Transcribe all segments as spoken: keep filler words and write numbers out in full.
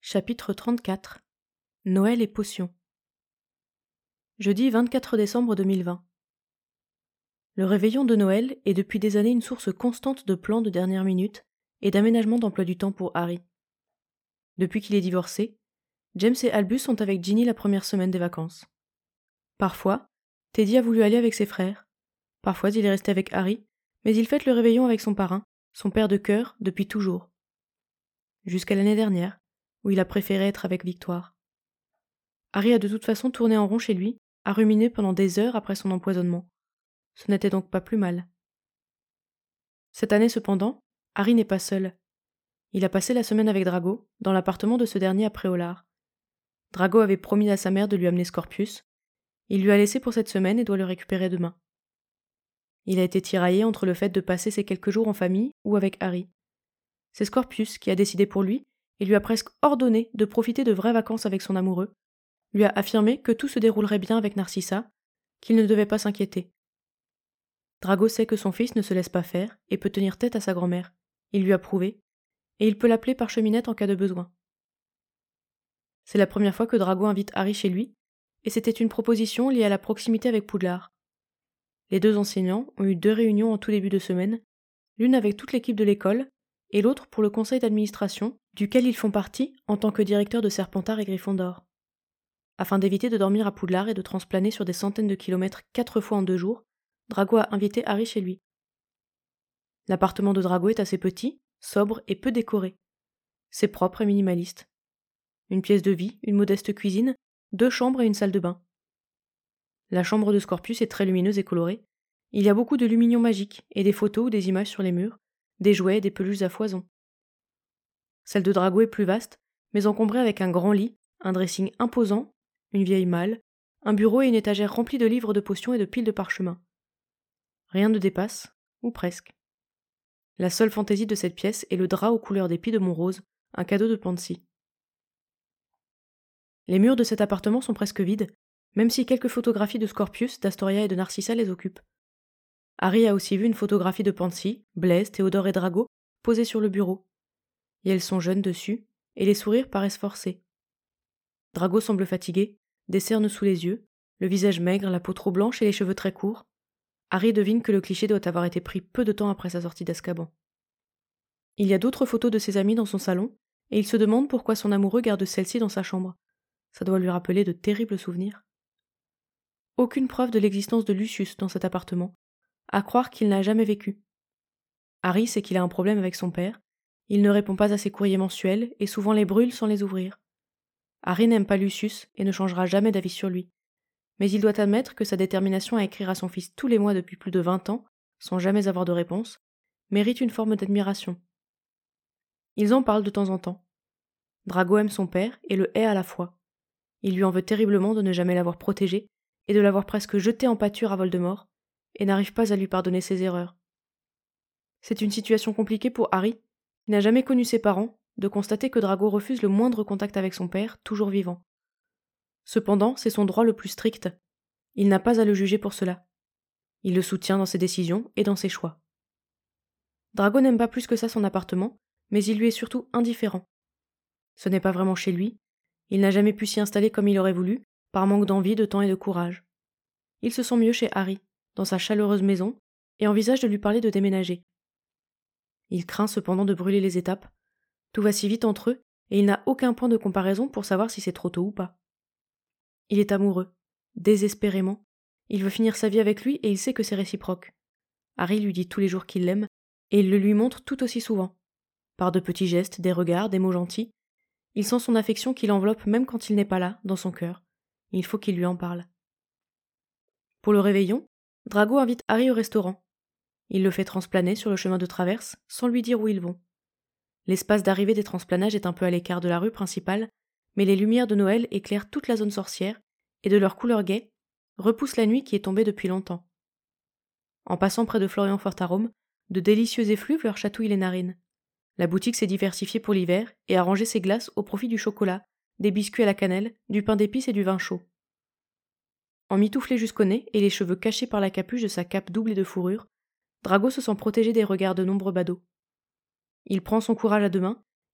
Chapitre trente-quatre. Noël et potions. Jeudi vingt-quatre décembre deux mille vingt. Le réveillon de Noël est depuis des années une source constante de plans de dernière minute et d'aménagement d'emploi du temps pour Harry. Depuis qu'il est divorcé, James et Albus sont avec Ginny la première semaine des vacances. Parfois, Teddy a voulu aller avec ses frères. Parfois, il est resté avec Harry, mais il fête le réveillon avec son parrain, son père de cœur, depuis toujours. Jusqu'à l'année dernière, où il a préféré être avec Victoire. Harry a de toute façon tourné en rond chez lui, à ruminer pendant des heures après son empoisonnement. Ce n'était donc pas plus mal. Cette année cependant, Harry n'est pas seul. Il a passé la semaine avec Drago, dans l'appartement de ce dernier à Préolard. Drago avait promis à sa mère de lui amener Scorpius. Il lui a laissé pour cette semaine et doit le récupérer demain. Il a été tiraillé entre le fait de passer ces quelques jours en famille ou avec Harry. C'est Scorpius qui a décidé pour lui et lui a presque ordonné de profiter de vraies vacances avec son amoureux, lui a affirmé que tout se déroulerait bien avec Narcissa, qu'il ne devait pas s'inquiéter. Drago sait que son fils ne se laisse pas faire et peut tenir tête à sa grand-mère. Il lui a prouvé, et il peut l'appeler par cheminette en cas de besoin. C'est la première fois que Drago invite Harry chez lui, et c'était une proposition liée à la proximité avec Poudlard. Les deux enseignants ont eu deux réunions en tout début de semaine, l'une avec toute l'équipe de l'école, et l'autre pour le conseil d'administration, duquel ils font partie en tant que directeurs de Serpentard et Gryffondor. Afin d'éviter de dormir à Poudlard et de transplaner sur des centaines de kilomètres quatre fois en deux jours, Drago a invité Harry chez lui. L'appartement de Drago est assez petit, sobre et peu décoré. C'est propre et minimaliste. Une pièce de vie, une modeste cuisine, deux chambres et une salle de bain. La chambre de Scorpius est très lumineuse et colorée. Il y a beaucoup de luminions magiques et des photos ou des images sur les murs, des jouets et des peluches à foison. Celle de Drago est plus vaste, mais encombrée avec un grand lit, un dressing imposant, une vieille malle, un bureau et une étagère remplie de livres de potions et de piles de parchemins. Rien ne dépasse, ou presque. La seule fantaisie de cette pièce est le drap aux couleurs d'épis de Montrose, un cadeau de Pansy. Les murs de cet appartement sont presque vides, même si quelques photographies de Scorpius, d'Astoria et de Narcissa les occupent. Harry a aussi vu une photographie de Pansy, Blaise, Théodore et Drago posées sur le bureau. Et elles sont jeunes dessus, et les sourires paraissent forcés. Drago semble fatigué, des cernes sous les yeux, le visage maigre, la peau trop blanche et les cheveux très courts. Harry devine que le cliché doit avoir été pris peu de temps après sa sortie d'Azkaban. Il y a d'autres photos de ses amis dans son salon, et il se demande pourquoi son amoureux garde celle-ci dans sa chambre. Ça doit lui rappeler de terribles souvenirs. Aucune preuve de l'existence de Lucius dans cet appartement, à croire qu'il n'a jamais vécu. Harry sait qu'il a un problème avec son père, il ne répond pas à ses courriers mensuels et souvent les brûle sans les ouvrir. Harry n'aime pas Lucius et ne changera jamais d'avis sur lui. Mais il doit admettre que sa détermination à écrire à son fils tous les mois depuis plus de vingt ans, sans jamais avoir de réponse, mérite une forme d'admiration. Ils en parlent de temps en temps. Drago aime son père et le hait à la fois. Il lui en veut terriblement de ne jamais l'avoir protégé et de l'avoir presque jeté en pâture à Voldemort, et n'arrive pas à lui pardonner ses erreurs. C'est une situation compliquée pour Harry, qui n'a jamais connu ses parents, de constater que Drago refuse le moindre contact avec son père, toujours vivant. Cependant, c'est son droit le plus strict. Il n'a pas à le juger pour cela. Il le soutient dans ses décisions et dans ses choix. Drago n'aime pas plus que ça son appartement, mais il lui est surtout indifférent. Ce n'est pas vraiment chez lui. Il n'a jamais pu s'y installer comme il aurait voulu, par manque d'envie, de temps et de courage. Il se sent mieux chez Harry, dans sa chaleureuse maison, et envisage de lui parler de déménager. Il craint cependant de brûler les étapes. Tout va si vite entre eux, et il n'a aucun point de comparaison pour savoir si c'est trop tôt ou pas. Il est amoureux, désespérément. Il veut finir sa vie avec lui et il sait que c'est réciproque. Harry lui dit tous les jours qu'il l'aime, et il le lui montre tout aussi souvent. Par de petits gestes, des regards, des mots gentils. Il sent son affection qui l'enveloppe même quand il n'est pas là, dans son cœur. Il faut qu'il lui en parle. Pour le réveillon, Drago invite Harry au restaurant. Il le fait transplaner sur le chemin de traverse, sans lui dire où ils vont. L'espace d'arrivée des transplanages est un peu à l'écart de la rue principale, mais les lumières de Noël éclairent toute la zone sorcière, et de leur couleur gaie, repoussent la nuit qui est tombée depuis longtemps. En passant près de Florian Fortarome, de délicieux effluves leur chatouillent les narines. La boutique s'est diversifiée pour l'hiver et a rangé ses glaces au profit du chocolat, des biscuits à la cannelle, du pain d'épices et du vin chaud. Emmitouflé jusqu'au nez et les cheveux cachés par la capuche de sa cape doublée de fourrure, Drago se sent protégé des regards de nombreux badauds. Il prend son courage à deux mains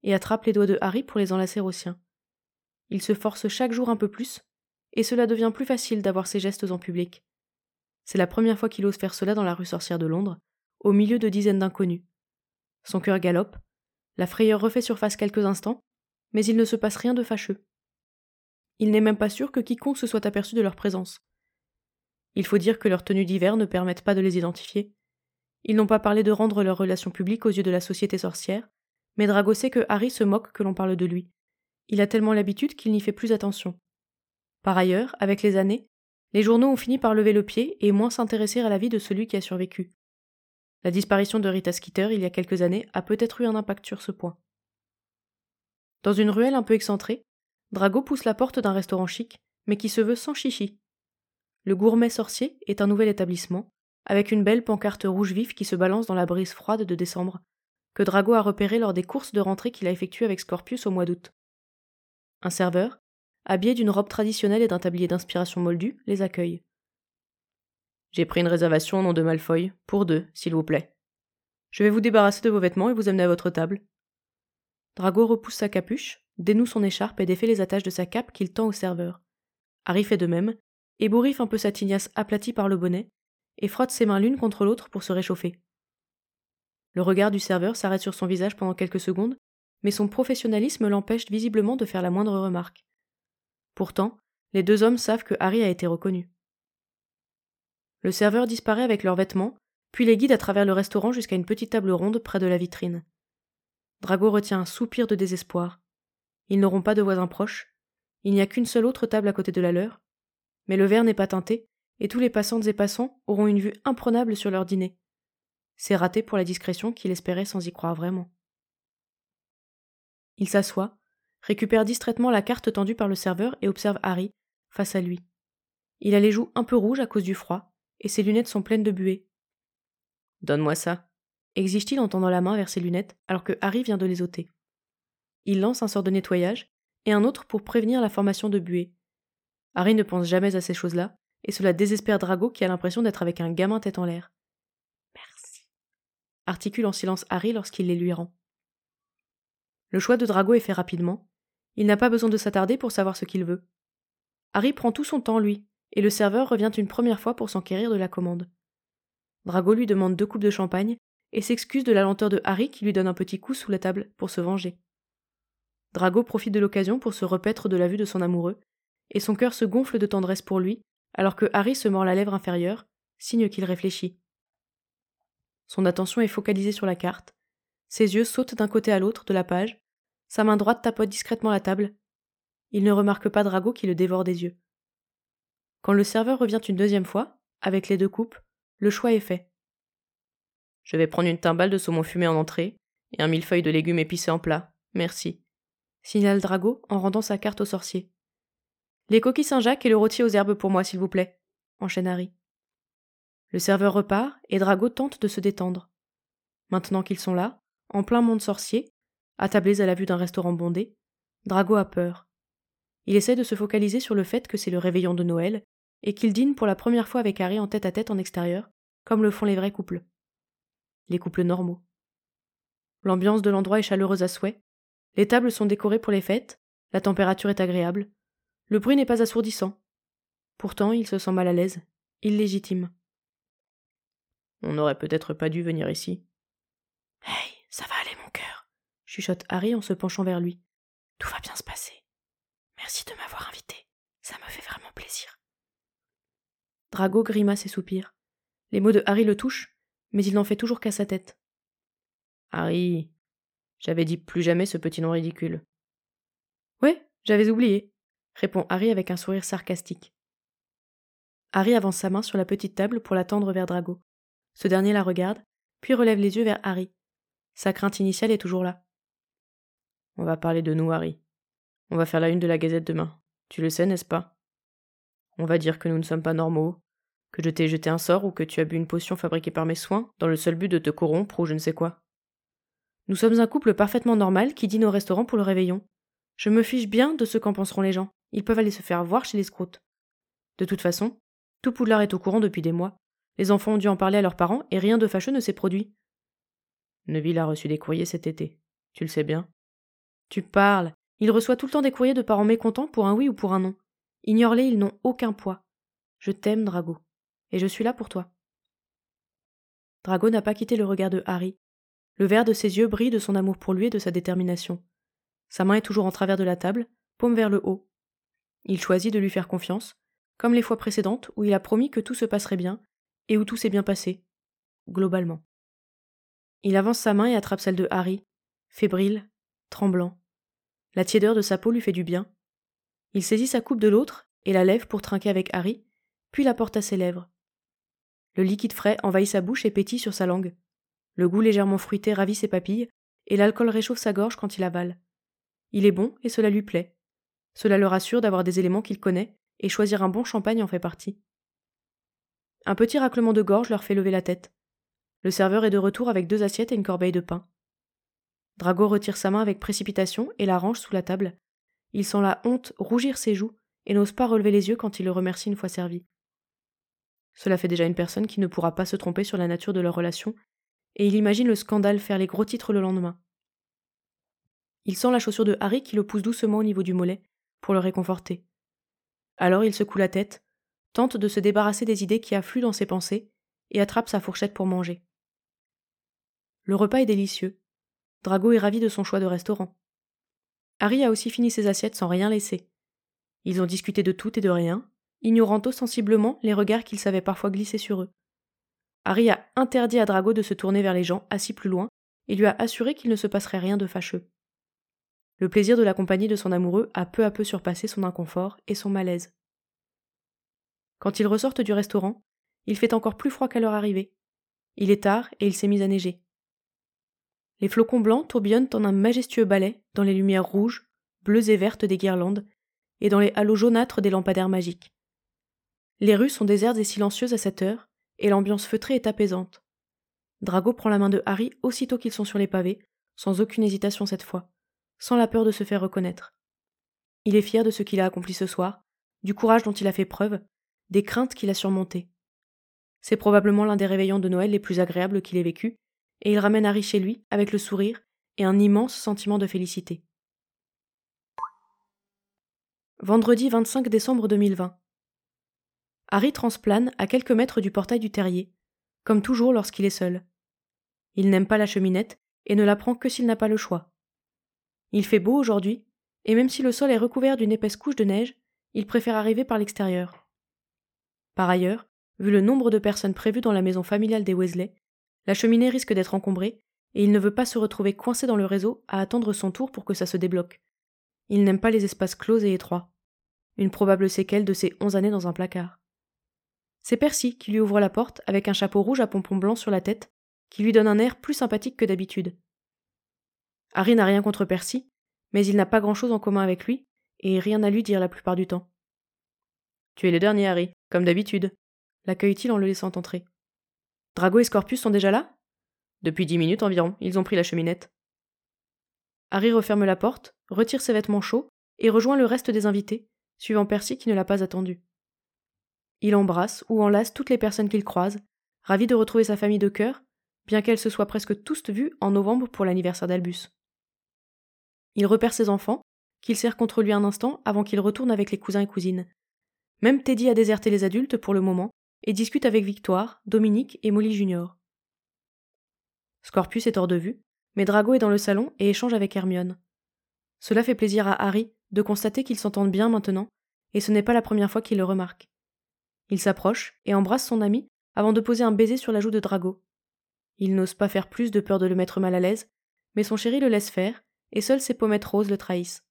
et attrape les doigts de Harry pour les enlacer aux siens. Il se force chaque jour un peu plus, et cela devient plus facile d'avoir ses gestes en public. C'est la première fois qu'il ose faire cela dans la rue Sorcière de Londres, au milieu de dizaines d'inconnus. Son cœur galope, la frayeur refait surface quelques instants, mais il ne se passe rien de fâcheux. Il n'est même pas sûr que quiconque se soit aperçu de leur présence. Il faut dire que leurs tenues d'hiver ne permettent pas de les identifier. Ils n'ont pas parlé de rendre leurs relations publiques aux yeux de la société sorcière, mais Drago sait que Harry se moque que l'on parle de lui. Il a tellement l'habitude qu'il n'y fait plus attention. Par ailleurs, avec les années, les journaux ont fini par lever le pied et moins s'intéresser à la vie de celui qui a survécu. La disparition de Rita Skeeter il y a quelques années a peut-être eu un impact sur ce point. Dans une ruelle un peu excentrée, Drago pousse la porte d'un restaurant chic, mais qui se veut sans chichi. Le Gourmet Sorcier est un nouvel établissement, avec une belle pancarte rouge vif qui se balance dans la brise froide de décembre, que Drago a repéré lors des courses de rentrée qu'il a effectuées avec Scorpius au mois d'août. Un serveur, habillé d'une robe traditionnelle et d'un tablier d'inspiration moldu, les accueille. « J'ai pris une réservation au nom de Malfoy, pour deux, s'il vous plaît. Je vais vous débarrasser de vos vêtements et vous amener à votre table. » Drago repousse sa capuche, dénoue son écharpe et défait les attaches de sa cape qu'il tend au serveur. Harry fait de même, ébouriffe un peu sa tignasse aplatie par le bonnet, et frotte ses mains l'une contre l'autre pour se réchauffer. Le regard du serveur s'arrête sur son visage pendant quelques secondes, mais son professionnalisme l'empêche visiblement de faire la moindre remarque. Pourtant, les deux hommes savent que Harry a été reconnu. Le serveur disparaît avec leurs vêtements, puis les guide à travers le restaurant jusqu'à une petite table ronde près de la vitrine. Drago retient un soupir de désespoir. Ils n'auront pas de voisins proches, il n'y a qu'une seule autre table à côté de la leur, mais le verre n'est pas teinté, et tous les passantes et passants auront une vue imprenable sur leur dîner. C'est raté pour la discrétion qu'il espérait sans y croire vraiment. Il s'assoit, récupère distraitement la carte tendue par le serveur et observe Harry, face à lui. Il a les joues un peu rouges à cause du froid, et ses lunettes sont pleines de buée. « Donne-moi ça », exige-t-il en tendant la main vers ses lunettes alors que Harry vient de les ôter. Il lance un sort de nettoyage, et un autre pour prévenir la formation de buée. Harry ne pense jamais à ces choses-là, et cela désespère Drago qui a l'impression d'être avec un gamin tête en l'air. « Merci », articule en silence Harry lorsqu'il les lui rend. Le choix de Drago est fait rapidement. Il n'a pas besoin de s'attarder pour savoir ce qu'il veut. Harry prend tout son temps, lui, et le serveur revient une première fois pour s'enquérir de la commande. Drago lui demande deux coupes de champagne et s'excuse de la lenteur de Harry qui lui donne un petit coup sous la table pour se venger. Drago profite de l'occasion pour se repaître de la vue de son amoureux, et son cœur se gonfle de tendresse pour lui, alors que Harry se mord la lèvre inférieure, signe qu'il réfléchit. Son attention est focalisée sur la carte, ses yeux sautent d'un côté à l'autre de la page, sa main droite tapote discrètement la table. Il ne remarque pas Drago qui le dévore des yeux. Quand le serveur revient une deuxième fois, avec les deux coupes, le choix est fait. « Je vais prendre une timbale de saumon fumé en entrée et un millefeuille de légumes épicés en plat, merci », signale Drago en rendant sa carte au sorcier. « Les coquilles Saint-Jacques et le rôti aux herbes pour moi, s'il vous plaît », enchaîne Harry. Le serveur repart et Drago tente de se détendre. Maintenant qu'ils sont là, en plein monde sorcier, attablés à la vue d'un restaurant bondé, Drago a peur. Il essaie de se focaliser sur le fait que c'est le réveillon de Noël et qu'il dîne pour la première fois avec Harry en tête-à-tête en extérieur, comme le font les vrais couples. Les couples normaux. L'ambiance de l'endroit est chaleureuse à souhait, les tables sont décorées pour les fêtes, la température est agréable, le bruit n'est pas assourdissant. Pourtant, il se sent mal à l'aise, illégitime. On n'aurait peut-être pas dû venir ici. « Hey, ça va aller mon cœur », chuchote Harry en se penchant vers lui. « Tout va bien se passer. Merci de m'avoir invité, ça me fait vraiment plaisir. » Drago grimace et soupire. Les mots de Harry le touchent, mais il n'en fait toujours qu'à sa tête. « Harry, j'avais dit plus jamais ce petit nom ridicule. »« Ouais, j'avais oublié, » répond Harry avec un sourire sarcastique. Harry avance sa main sur la petite table pour la tendre vers Drago. Ce dernier la regarde, puis relève les yeux vers Harry. Sa crainte initiale est toujours là. « On va parler de nous, Harry. On va faire la une de la Gazette demain. Tu le sais, n'est-ce pas? On va dire que nous ne sommes pas normaux, que je t'ai jeté un sort ou que tu as bu une potion fabriquée par mes soins dans le seul but de te corrompre ou je ne sais quoi. Nous sommes un couple parfaitement normal qui dîne au restaurant pour le réveillon. Je me fiche bien de ce qu'en penseront les gens. Ils peuvent aller se faire voir chez les Scrouts. De toute façon, tout Poudlard est au courant depuis des mois. Les enfants ont dû en parler à leurs parents et rien de fâcheux ne s'est produit. Neville a reçu des courriers cet été. Tu le sais bien. Tu parles. Il reçoit tout le temps des courriers de parents mécontents pour un oui ou pour un non. Ignore-les, ils n'ont aucun poids. Je t'aime, Drago. Et je suis là pour toi. Drago n'a pas quitté le regard de Harry. Le vert de ses yeux brille de son amour pour lui et de sa détermination. Sa main est toujours en travers de la table, paume vers le haut. Il choisit de lui faire confiance, comme les fois précédentes où il a promis que tout se passerait bien, et où tout s'est bien passé, globalement. Il avance sa main et attrape celle de Harry, fébrile, tremblant. La tiédeur de sa peau lui fait du bien. Il saisit sa coupe de l'autre et la lève pour trinquer avec Harry, puis la porte à ses lèvres. Le liquide frais envahit sa bouche et pétille sur sa langue. Le goût légèrement fruité ravit ses papilles, et l'alcool réchauffe sa gorge quand il avale. Il est bon et cela lui plaît. Cela le rassure d'avoir des éléments qu'il connaît, et choisir un bon champagne en fait partie. Un petit raclement de gorge leur fait lever la tête. Le serveur est de retour avec deux assiettes et une corbeille de pain. Drago retire sa main avec précipitation et la range sous la table. Il sent la honte rougir ses joues et n'ose pas relever les yeux quand il le remercie une fois servi. Cela fait déjà une personne qui ne pourra pas se tromper sur la nature de leur relation, et il imagine le scandale faire les gros titres le lendemain. Il sent la chaussure de Harry qui le pousse doucement au niveau du mollet, pour le réconforter. Alors il secoue la tête, tente de se débarrasser des idées qui affluent dans ses pensées, et attrape sa fourchette pour manger. Le repas est délicieux. Drago est ravi de son choix de restaurant. Harry a aussi fini ses assiettes sans rien laisser. Ils ont discuté de tout et de rien, ignorant ostensiblement les regards qu'ils savaient parfois glisser sur eux. Harry a interdit à Drago de se tourner vers les gens assis plus loin et lui a assuré qu'il ne se passerait rien de fâcheux. Le plaisir de la compagnie de son amoureux a peu à peu surpassé son inconfort et son malaise. Quand ils ressortent du restaurant, il fait encore plus froid qu'à leur arrivée. Il est tard et il s'est mis à neiger. Les flocons blancs tourbillonnent en un majestueux ballet dans les lumières rouges, bleues et vertes des guirlandes et dans les halos jaunâtres des lampadaires magiques. Les rues sont désertes et silencieuses à cette heure, et l'ambiance feutrée est apaisante. Drago prend la main de Harry aussitôt qu'ils sont sur les pavés, sans aucune hésitation cette fois, sans la peur de se faire reconnaître. Il est fier de ce qu'il a accompli ce soir, du courage dont il a fait preuve, des craintes qu'il a surmontées. C'est probablement l'un des réveillons de Noël les plus agréables qu'il ait vécu, et il ramène Harry chez lui avec le sourire et un immense sentiment de félicité. Vendredi vingt-cinq décembre deux mille vingt. Harry transplane à quelques mètres du portail du terrier, comme toujours lorsqu'il est seul. Il n'aime pas la cheminette et ne la prend que s'il n'a pas le choix. Il fait beau aujourd'hui, et même si le sol est recouvert d'une épaisse couche de neige, il préfère arriver par l'extérieur. Par ailleurs, vu le nombre de personnes prévues dans la maison familiale des Weasley, la cheminée risque d'être encombrée, et il ne veut pas se retrouver coincé dans le réseau à attendre son tour pour que ça se débloque. Il n'aime pas les espaces clos et étroits. Une probable séquelle de ses onze années dans un placard. C'est Percy qui lui ouvre la porte avec un chapeau rouge à pompons blancs sur la tête, qui lui donne un air plus sympathique que d'habitude. Harry n'a rien contre Percy, mais il n'a pas grand-chose en commun avec lui, et rien à lui dire la plupart du temps. « Tu es le dernier, Harry, comme d'habitude », l'accueille-t-il en le laissant entrer. « Drago et Scorpius sont déjà là ?»« Depuis dix minutes environ, ils ont pris la cheminette. » Harry referme la porte, retire ses vêtements chauds, et rejoint le reste des invités, suivant Percy qui ne l'a pas attendu. Il embrasse ou enlace toutes les personnes qu'il croise, ravi de retrouver sa famille de cœur, bien qu'elles se soient presque tous vues en novembre pour l'anniversaire d'Albus. Il repère ses enfants, qu'il serre contre lui un instant avant qu'il retourne avec les cousins et cousines. Même Teddy a déserté les adultes pour le moment et discute avec Victoire, Dominique et Molly Junior. Scorpius est hors de vue, mais Drago est dans le salon et échange avec Hermione. Cela fait plaisir à Harry de constater qu'ils s'entendent bien maintenant, et ce n'est pas la première fois qu'il le remarque. Il s'approche et embrasse son ami avant de poser un baiser sur la joue de Drago. Il n'ose pas faire plus de peur de le mettre mal à l'aise, mais son chéri le laisse faire, et seules ses pommettes roses le trahissent.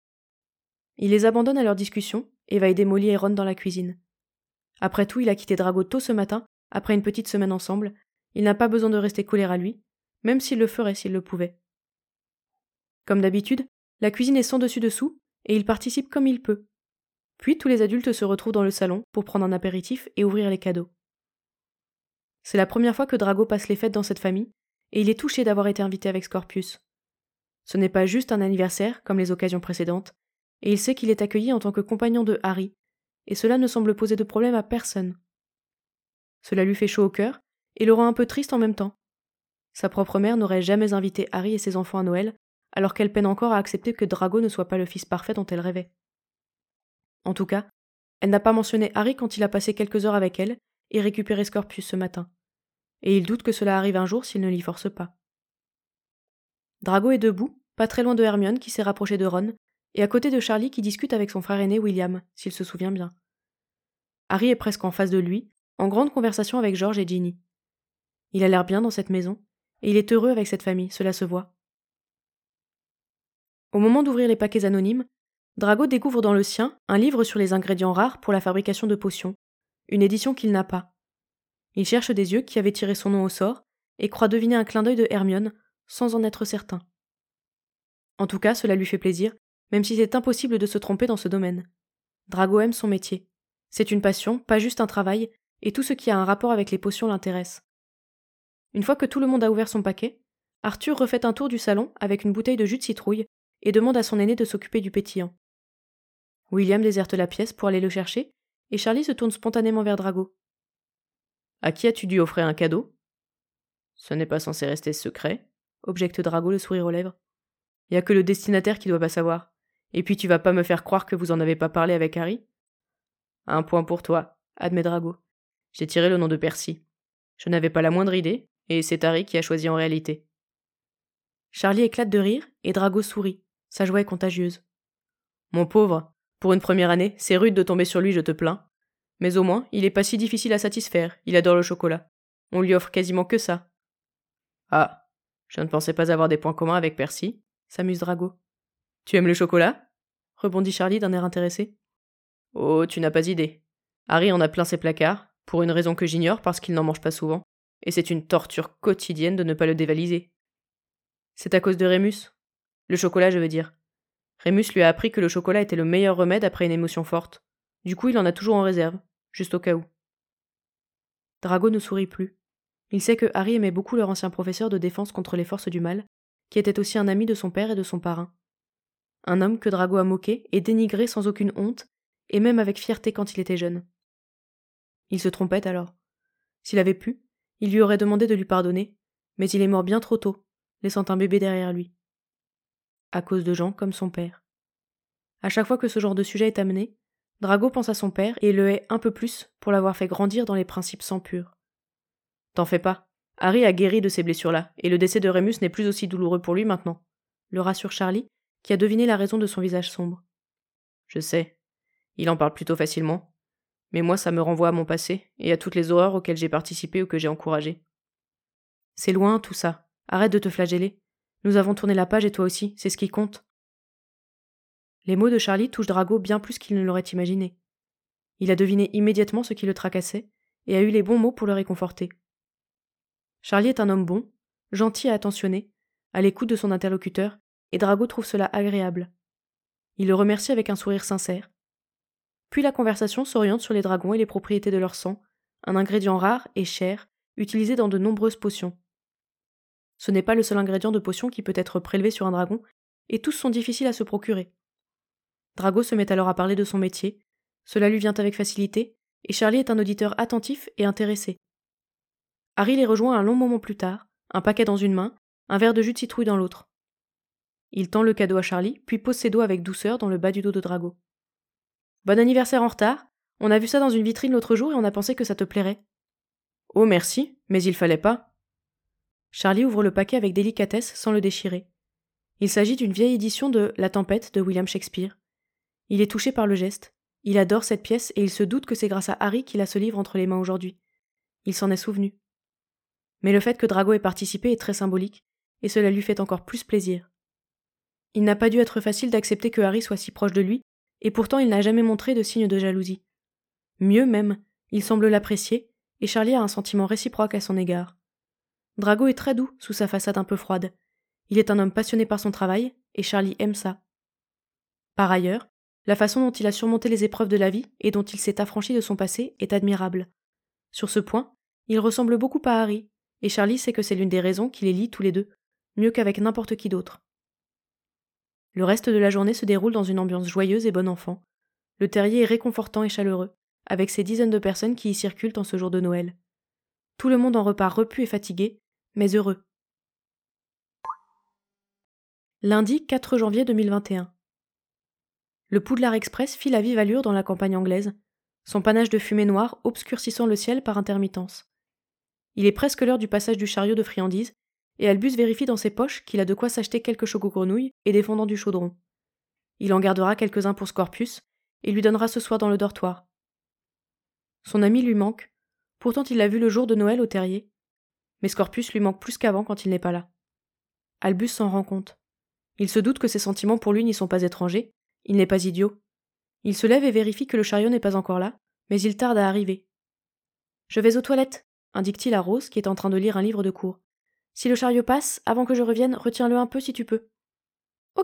Il les abandonne à leur discussion et va aider Molly et Ron dans la cuisine. Après tout, il a quitté Drago tôt ce matin, après une petite semaine ensemble. Il n'a pas besoin de rester collé à lui, même s'il le ferait s'il le pouvait. Comme d'habitude, la cuisine est sans dessus-dessous, et il participe comme il peut. Puis tous les adultes se retrouvent dans le salon pour prendre un apéritif et ouvrir les cadeaux. C'est la première fois que Drago passe les fêtes dans cette famille, et il est touché d'avoir été invité avec Scorpius. Ce n'est pas juste un anniversaire, comme les occasions précédentes, et il sait qu'il est accueilli en tant que compagnon de Harry, et cela ne semble poser de problème à personne. Cela lui fait chaud au cœur, et le rend un peu triste en même temps. Sa propre mère n'aurait jamais invité Harry et ses enfants à Noël, alors qu'elle peine encore à accepter que Drago ne soit pas le fils parfait dont elle rêvait. En tout cas, elle n'a pas mentionné Harry quand il a passé quelques heures avec elle et récupéré Scorpius ce matin, et il doute que cela arrive un jour s'il ne l'y force pas. Drago est debout, pas très loin de Hermione qui s'est rapprochée de Ron, et à côté de Charlie qui discute avec son frère aîné William, s'il se souvient bien. Harry est presque en face de lui, en grande conversation avec George et Ginny. Il a l'air bien dans cette maison, et il est heureux avec cette famille, cela se voit. Au moment d'ouvrir les paquets anonymes, Drago découvre dans le sien un livre sur les ingrédients rares pour la fabrication de potions, une édition qu'il n'a pas. Il cherche des yeux qui avaient tiré son nom au sort, et croit deviner un clin d'œil de Hermione, sans en être certain. En tout cas, cela lui fait plaisir, même si c'est impossible de se tromper dans ce domaine. Drago aime son métier. C'est une passion, pas juste un travail, et tout ce qui a un rapport avec les potions l'intéresse. Une fois que tout le monde a ouvert son paquet, Arthur refait un tour du salon avec une bouteille de jus de citrouille et demande à son aîné de s'occuper du pétillant. William déserte la pièce pour aller le chercher, et Charlie se tourne spontanément vers Drago. « À qui as-tu dû offrir un cadeau ?»« Ce n'est pas censé rester secret, » objecte Drago le sourire aux lèvres. « Y a que le destinataire qui doit pas savoir. Et puis tu vas pas me faire croire que vous en avez pas parlé avec Harry ?»« Un point pour toi, » admet Drago. « J'ai tiré le nom de Percy. Je n'avais pas la moindre idée, et c'est Harry qui a choisi en réalité. » Charlie éclate de rire, et Drago sourit. Sa joie est contagieuse. « Mon pauvre, pour une première année, c'est rude de tomber sur lui, je te plains. Mais au moins, il est pas si difficile à satisfaire, il adore le chocolat. On lui offre quasiment que ça. »« Ah, je ne pensais pas avoir des points communs avec Percy, » s'amuse Drago. « Tu aimes le chocolat ?» rebondit Charlie d'un air intéressé. « Oh, tu n'as pas idée. Harry en a plein ses placards, pour une raison que j'ignore parce qu'il n'en mange pas souvent, et c'est une torture quotidienne de ne pas le dévaliser. C'est à cause de Rémus. Le chocolat, je veux dire. Rémus lui a appris que le chocolat était le meilleur remède après une émotion forte. Du coup, il en a toujours en réserve, juste au cas où. » Drago ne sourit plus. Il sait que Harry aimait beaucoup leur ancien professeur de défense contre les forces du mal, qui était aussi un ami de son père et de son parrain. Un homme que Drago a moqué et dénigré sans aucune honte, et même avec fierté quand il était jeune. Il se trompait alors. S'il avait pu, il lui aurait demandé de lui pardonner, mais il est mort bien trop tôt, laissant un bébé derrière lui. À cause de gens comme son père. À chaque fois que ce genre de sujet est amené, Drago pense à son père et le hait un peu plus pour l'avoir fait grandir dans les principes sans purs. T'en fais pas, Harry a guéri de ces blessures-là, et le décès de Rémus n'est plus aussi douloureux pour lui maintenant, le rassure Charlie, qui a deviné la raison de son visage sombre. Je sais, il en parle plutôt facilement, mais moi ça me renvoie à mon passé et à toutes les horreurs auxquelles j'ai participé ou que j'ai encouragées. C'est loin tout ça, arrête de te flageller. Nous avons tourné la page et toi aussi, c'est ce qui compte. Les mots de Charlie touchent Drago bien plus qu'il ne l'aurait imaginé. Il a deviné immédiatement ce qui le tracassait et a eu les bons mots pour le réconforter. Charlie est un homme bon, gentil et attentionné, à l'écoute de son interlocuteur, et Drago trouve cela agréable. Il le remercie avec un sourire sincère. Puis la conversation s'oriente sur les dragons et les propriétés de leur sang, un ingrédient rare et cher, utilisé dans de nombreuses potions. Ce n'est pas le seul ingrédient de potion qui peut être prélevé sur un dragon, et tous sont difficiles à se procurer. Drago se met alors à parler de son métier, cela lui vient avec facilité, et Charlie est un auditeur attentif et intéressé. Harry les rejoint un long moment plus tard, un paquet dans une main, un verre de jus de citrouille dans l'autre. Il tend le cadeau à Charlie, puis pose ses doigts avec douceur dans le bas du dos de Drago. « Bon anniversaire en retard, on a vu ça dans une vitrine l'autre jour et on a pensé que ça te plairait. »« Oh merci, mais il fallait pas. » Charlie ouvre le paquet avec délicatesse sans le déchirer. Il s'agit d'une vieille édition de La Tempête de William Shakespeare. Il est touché par le geste. Il adore cette pièce et il se doute que c'est grâce à Harry qu'il a ce livre entre les mains aujourd'hui. Il s'en est souvenu. Mais le fait que Drago ait participé est très symbolique, et cela lui fait encore plus plaisir. Il n'a pas dû être facile d'accepter que Harry soit si proche de lui, et pourtant il n'a jamais montré de signe de jalousie. Mieux même, il semble l'apprécier, et Charlie a un sentiment réciproque à son égard. Drago est très doux sous sa façade un peu froide. Il est un homme passionné par son travail, et Charlie aime ça. Par ailleurs, la façon dont il a surmonté les épreuves de la vie et dont il s'est affranchi de son passé est admirable. Sur ce point, il ressemble beaucoup à Harry, et Charlie sait que c'est l'une des raisons qui les lie tous les deux, mieux qu'avec n'importe qui d'autre. Le reste de la journée se déroule dans une ambiance joyeuse et bon enfant. Le terrier est réconfortant et chaleureux, avec ses dizaines de personnes qui y circulent en ce jour de Noël. Tout le monde en repart repu et fatigué, mais heureux. Lundi quatre janvier deux mille vingt et un. Le Poudlard Express file à vive allure dans la campagne anglaise, son panache de fumée noire obscurcissant le ciel par intermittence. Il est presque l'heure du passage du chariot de friandises, et Albus vérifie dans ses poches qu'il a de quoi s'acheter quelques choco-grenouilles et des fondants du chaudron. Il en gardera quelques-uns pour Scorpius, et lui donnera ce soir dans le dortoir. Son ami lui manque, pourtant il l'a vu le jour de Noël au terrier, mais Scorpius lui manque plus qu'avant quand il n'est pas là. Albus s'en rend compte. Il se doute que ses sentiments pour lui n'y sont pas étrangers, il n'est pas idiot. Il se lève et vérifie que le chariot n'est pas encore là, mais il tarde à arriver. « Je vais aux toilettes », indique-t-il à Rose qui est en train de lire un livre de cours. « Si le chariot passe, avant que je revienne, retiens-le un peu si tu peux. »« Ok »,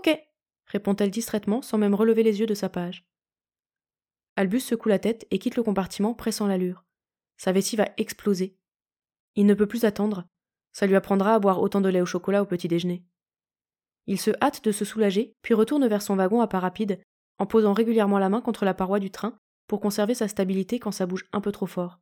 répond-elle distraitement sans même relever les yeux de sa page. Albus secoue la tête et quitte le compartiment pressant l'allure. Sa vessie va exploser. Il ne peut plus attendre. Ça lui apprendra à boire autant de lait au chocolat au petit déjeuner. Il se hâte de se soulager, puis retourne vers son wagon à pas rapide, en posant régulièrement la main contre la paroi du train pour conserver sa stabilité quand ça bouge un peu trop fort.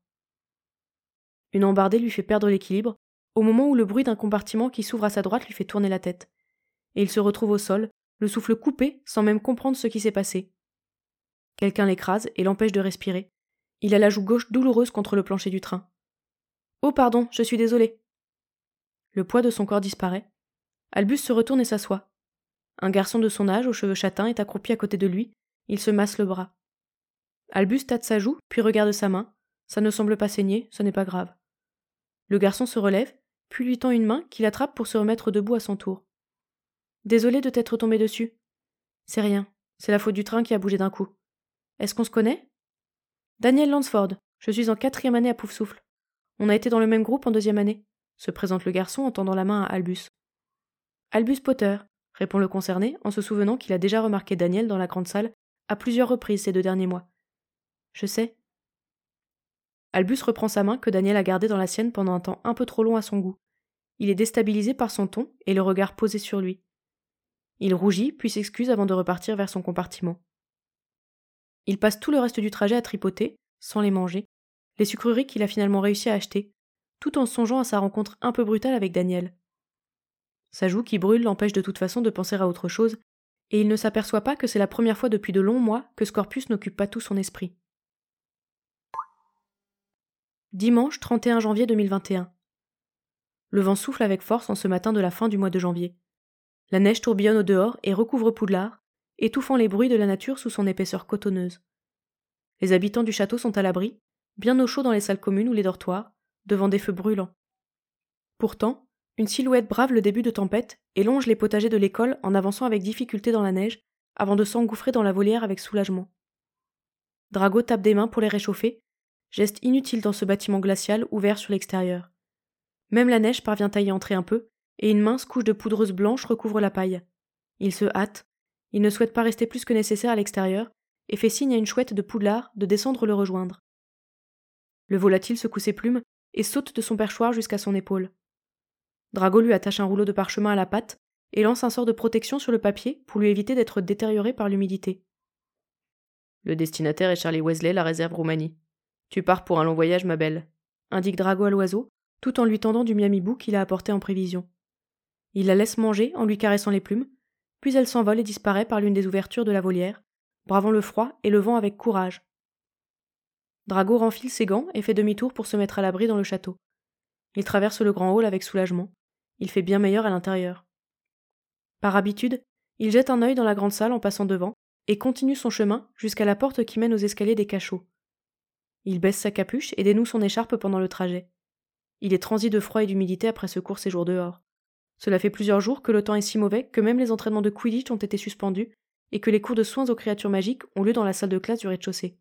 Une embardée lui fait perdre l'équilibre, au moment où le bruit d'un compartiment qui s'ouvre à sa droite lui fait tourner la tête. Et il se retrouve au sol, le souffle coupé, sans même comprendre ce qui s'est passé. Quelqu'un l'écrase et l'empêche de respirer. Il a la joue gauche douloureuse contre le plancher du train. « Oh pardon, je suis désolé !» Le poids de son corps disparaît. Albus se retourne et s'assoit. Un garçon de son âge, aux cheveux châtains, est accroupi à côté de lui. Il se masse le bras. Albus tâte sa joue, puis regarde sa main. Ça ne semble pas saigner, ce n'est pas grave. Le garçon se relève, puis lui tend une main qu'il attrape pour se remettre debout à son tour. « Désolé de t'être tombé dessus. »« C'est rien, c'est la faute du train qui a bougé d'un coup. »« Est-ce qu'on se connaît ?»« Daniel Lansford, je suis en quatrième année à Poufsouffle. On a été dans le même groupe en deuxième année, » se présente le garçon en tendant la main à Albus. « Albus Potter, » répond le concerné en se souvenant qu'il a déjà remarqué Daniel dans la grande salle à plusieurs reprises ces deux derniers mois. « Je sais. » Albus reprend sa main que Daniel a gardée dans la sienne pendant un temps un peu trop long à son goût. Il est déstabilisé par son ton et le regard posé sur lui. Il rougit, puis s'excuse avant de repartir vers son compartiment. Il passe tout le reste du trajet à tripoter, sans les manger, les sucreries qu'il a finalement réussi à acheter, tout en songeant à sa rencontre un peu brutale avec Daniel. Sa joue qui brûle l'empêche de toute façon de penser à autre chose, et il ne s'aperçoit pas que c'est la première fois depuis de longs mois que Scorpius n'occupe pas tout son esprit. Dimanche trente et un janvier deux mille vingt et un. Le vent souffle avec force en ce matin de la fin du mois de janvier. La neige tourbillonne au dehors et recouvre Poudlard, étouffant les bruits de la nature sous son épaisseur cotonneuse. Les habitants du château sont à l'abri, bien au chaud dans les salles communes ou les dortoirs, devant des feux brûlants. Pourtant, une silhouette brave le début de tempête et longe les potagers de l'école en avançant avec difficulté dans la neige, avant de s'engouffrer dans la volière avec soulagement. Drago tape des mains pour les réchauffer, geste inutile dans ce bâtiment glacial ouvert sur l'extérieur. Même la neige parvient à y entrer un peu, et une mince couche de poudreuse blanche recouvre la paille. Il se hâte, il ne souhaite pas rester plus que nécessaire à l'extérieur, et fait signe à une chouette de Poudlard de descendre le rejoindre. Le volatile secoue ses plumes et saute de son perchoir jusqu'à son épaule. Drago lui attache un rouleau de parchemin à la patte et lance un sort de protection sur le papier pour lui éviter d'être détérioré par l'humidité. Le destinataire est Charlie Wesley, la réserve Roumanie. Tu pars pour un long voyage, ma belle, indique Drago à l'oiseau, tout en lui tendant du miami-bou qu'il a apporté en prévision. Il la laisse manger en lui caressant les plumes, puis elle s'envole et disparaît par l'une des ouvertures de la volière, bravant le froid et le vent avec courage. Drago renfile ses gants et fait demi-tour pour se mettre à l'abri dans le château. Il traverse le grand hall avec soulagement. Il fait bien meilleur à l'intérieur. Par habitude, il jette un œil dans la grande salle en passant devant et continue son chemin jusqu'à la porte qui mène aux escaliers des cachots. Il baisse sa capuche et dénoue son écharpe pendant le trajet. Il est transi de froid et d'humidité après ce court séjour dehors. Cela fait plusieurs jours que le temps est si mauvais que même les entraînements de Quidditch ont été suspendus et que les cours de soins aux créatures magiques ont lieu dans la salle de classe du rez-de-chaussée.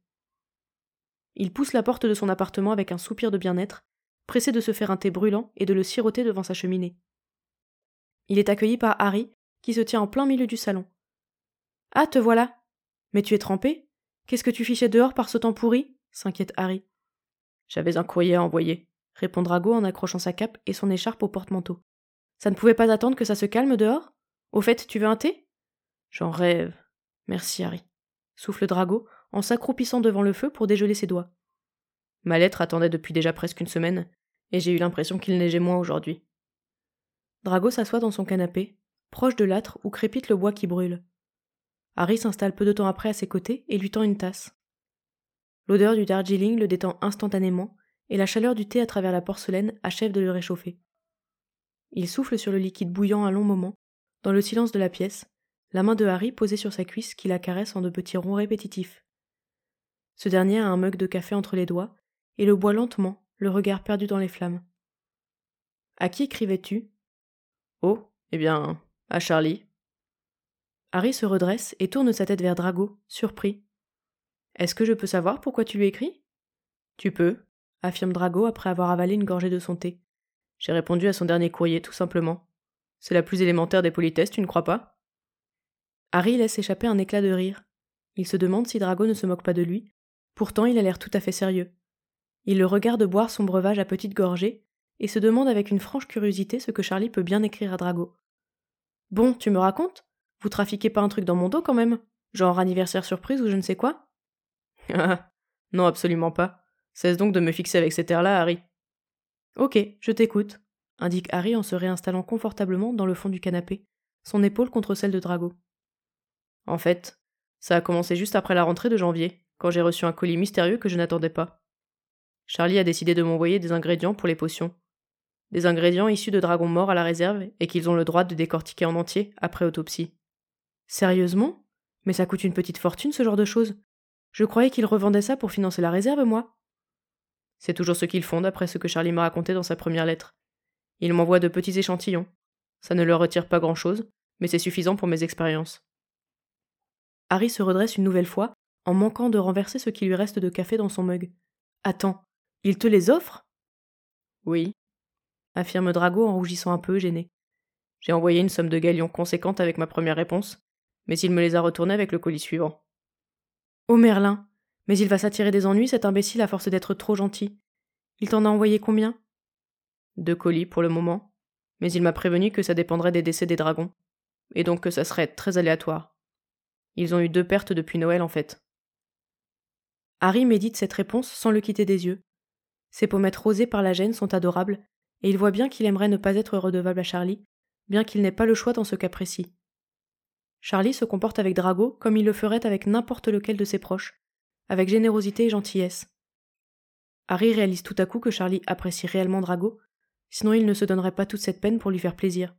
Il pousse la porte de son appartement avec un soupir de bien-être, pressé de se faire un thé brûlant et de le siroter devant sa cheminée. Il est accueilli par Harry, qui se tient en plein milieu du salon. « Ah, te voilà ! Mais tu es trempé ? Qu'est-ce que tu fichais dehors par ce temps pourri ?» s'inquiète Harry. « J'avais un courrier à envoyer », répond Drago en accrochant sa cape et son écharpe au porte-manteau. « Ça ne pouvait pas attendre que ça se calme dehors ? Au fait, tu veux un thé ?»« J'en rêve. Merci, Harry, » souffle Drago en s'accroupissant devant le feu pour dégeler ses doigts. Ma lettre attendait depuis déjà presque une semaine, et j'ai eu l'impression qu'il neigeait moins aujourd'hui. Drago s'assoit dans son canapé, proche de l'âtre où crépite le bois qui brûle. Harry s'installe peu de temps après à ses côtés et lui tend une tasse. L'odeur du Darjeeling le détend instantanément, et la chaleur du thé à travers la porcelaine achève de le réchauffer. Il souffle sur le liquide bouillant un long moment, dans le silence de la pièce, la main de Harry posée sur sa cuisse qui la caresse en de petits ronds répétitifs. Ce dernier a un mug de café entre les doigts, et le boit lentement, le regard perdu dans les flammes. « À qui écrivais-tu »« Oh, eh bien, à Charlie. » Harry se redresse et tourne sa tête vers Drago, surpris. « Est-ce que je peux savoir pourquoi tu lui écris ?»« Tu peux, » affirme Drago après avoir avalé une gorgée de son thé. « J'ai répondu à son dernier courrier, tout simplement. C'est la plus élémentaire des politesses, tu ne crois pas ?» Harry laisse échapper un éclat de rire. Il se demande si Drago ne se moque pas de lui. Pourtant, il a l'air tout à fait sérieux. Il le regarde boire son breuvage à petites gorgées et se demande avec une franche curiosité ce que Charlie peut bien écrire à Drago. « Bon, tu me racontes ? Vous trafiquez pas un truc dans mon dos quand même ? Genre anniversaire surprise ou je ne sais quoi ?»« Ah, non, absolument pas. Cesse donc de me fixer avec cet air-là, Harry. »« Ok, je t'écoute, » indique Harry en se réinstallant confortablement dans le fond du canapé, son épaule contre celle de Drago. « En fait, ça a commencé juste après la rentrée de janvier, quand j'ai reçu un colis mystérieux que je n'attendais pas. Charlie a décidé de m'envoyer des ingrédients pour les potions. Des ingrédients issus de dragons morts à la réserve et qu'ils ont le droit de décortiquer en entier après autopsie. » « Sérieusement ? Mais ça coûte une petite fortune ce genre de choses. Je croyais qu'ils revendaient ça pour financer la réserve, moi. » « C'est toujours ce qu'ils font d'après ce que Charlie m'a raconté dans sa première lettre. Ils m'envoient de petits échantillons. Ça ne leur retire pas grand-chose, mais c'est suffisant pour mes expériences. » Harry se redresse une nouvelle fois, en manquant de renverser ce qui lui reste de café dans son mug. « Attends, il te les offre ?»« Oui, » affirme Drago en rougissant un peu, gêné. « J'ai envoyé une somme de galions conséquente avec ma première réponse, mais il me les a retournés avec le colis suivant. »« Oh Merlin, mais il va s'attirer des ennuis cet imbécile à force d'être trop gentil. Il t'en a envoyé combien ?»« Deux colis pour le moment, mais il m'a prévenu que ça dépendrait des décès des dragons, et donc que ça serait très aléatoire. Ils ont eu deux pertes depuis Noël en fait. » Harry médite cette réponse sans le quitter des yeux. Ses pommettes rosées par la gêne sont adorables, et il voit bien qu'il aimerait ne pas être redevable à Charlie, bien qu'il n'ait pas le choix dans ce cas précis. Charlie se comporte avec Drago comme il le ferait avec n'importe lequel de ses proches, avec générosité et gentillesse. Harry réalise tout à coup que Charlie apprécie réellement Drago, sinon il ne se donnerait pas toute cette peine pour lui faire plaisir.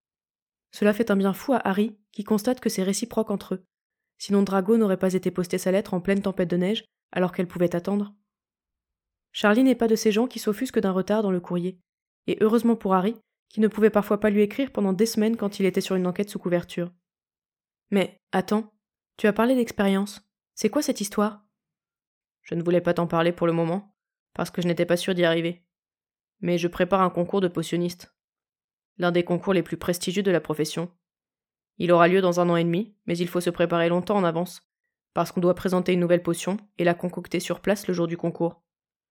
Cela fait un bien fou à Harry, qui constate que c'est réciproque entre eux, sinon Drago n'aurait pas été posté sa lettre en pleine tempête de neige, alors qu'elle pouvait attendre. Charlie n'est pas de ces gens qui s'offusquent d'un retard dans le courrier, et heureusement pour Harry, qui ne pouvait parfois pas lui écrire pendant des semaines quand il était sur une enquête sous couverture. Mais, attends, tu as parlé d'expérience. C'est quoi cette histoire ? Je ne voulais pas t'en parler pour le moment, parce que je n'étais pas sûr d'y arriver. Mais je prépare un concours de potionniste. L'un des concours les plus prestigieux de la profession. Il aura lieu dans un an et demi, mais il faut se préparer longtemps en avance, parce qu'on doit présenter une nouvelle potion et la concocter sur place le jour du concours.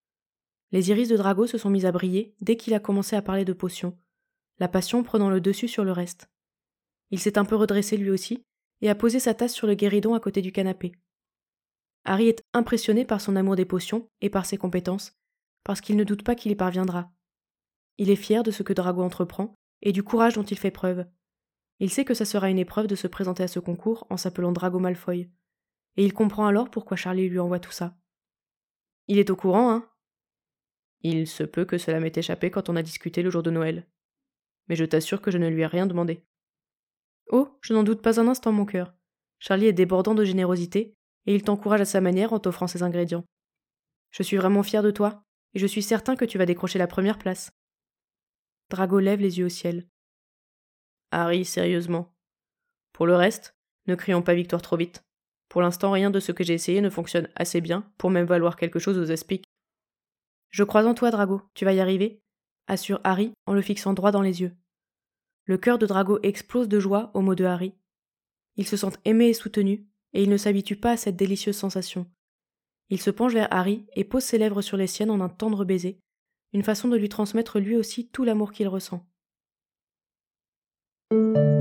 Les iris de Drago se sont mis à briller dès qu'il a commencé à parler de potions, la passion prenant le dessus sur le reste. Il s'est un peu redressé lui aussi, et a posé sa tasse sur le guéridon à côté du canapé. Harry est impressionné par son amour des potions et par ses compétences, parce qu'il ne doute pas qu'il y parviendra. Il est fier de ce que Drago entreprend et du courage dont il fait preuve. Il sait que ça sera une épreuve de se présenter à ce concours en s'appelant Drago Malfoy, et il comprend alors pourquoi Charlie lui envoie tout ça. Il est au courant, hein ? Il se peut que cela m'ait échappé quand on a discuté le jour de Noël. Mais je t'assure que je ne lui ai rien demandé. Oh, je n'en doute pas un instant, mon cœur. Charlie est débordant de générosité, et il t'encourage à sa manière en t'offrant ses ingrédients. Je suis vraiment fier de toi, et je suis certain que tu vas décrocher la première place. Drago lève les yeux au ciel. Harry, sérieusement. Pour le reste, ne crions pas victoire trop vite. Pour l'instant, rien de ce que j'ai essayé ne fonctionne assez bien pour même valoir quelque chose aux aspics. Je crois en toi, Drago, tu vas y arriver, assure Harry en le fixant droit dans les yeux. Le cœur de Drago explose de joie au mot de Harry. Il se sent aimé et soutenu, et il ne s'habitue pas à cette délicieuse sensation. Il se penche vers Harry et pose ses lèvres sur les siennes en un tendre baiser, une façon de lui transmettre lui aussi tout l'amour qu'il ressent.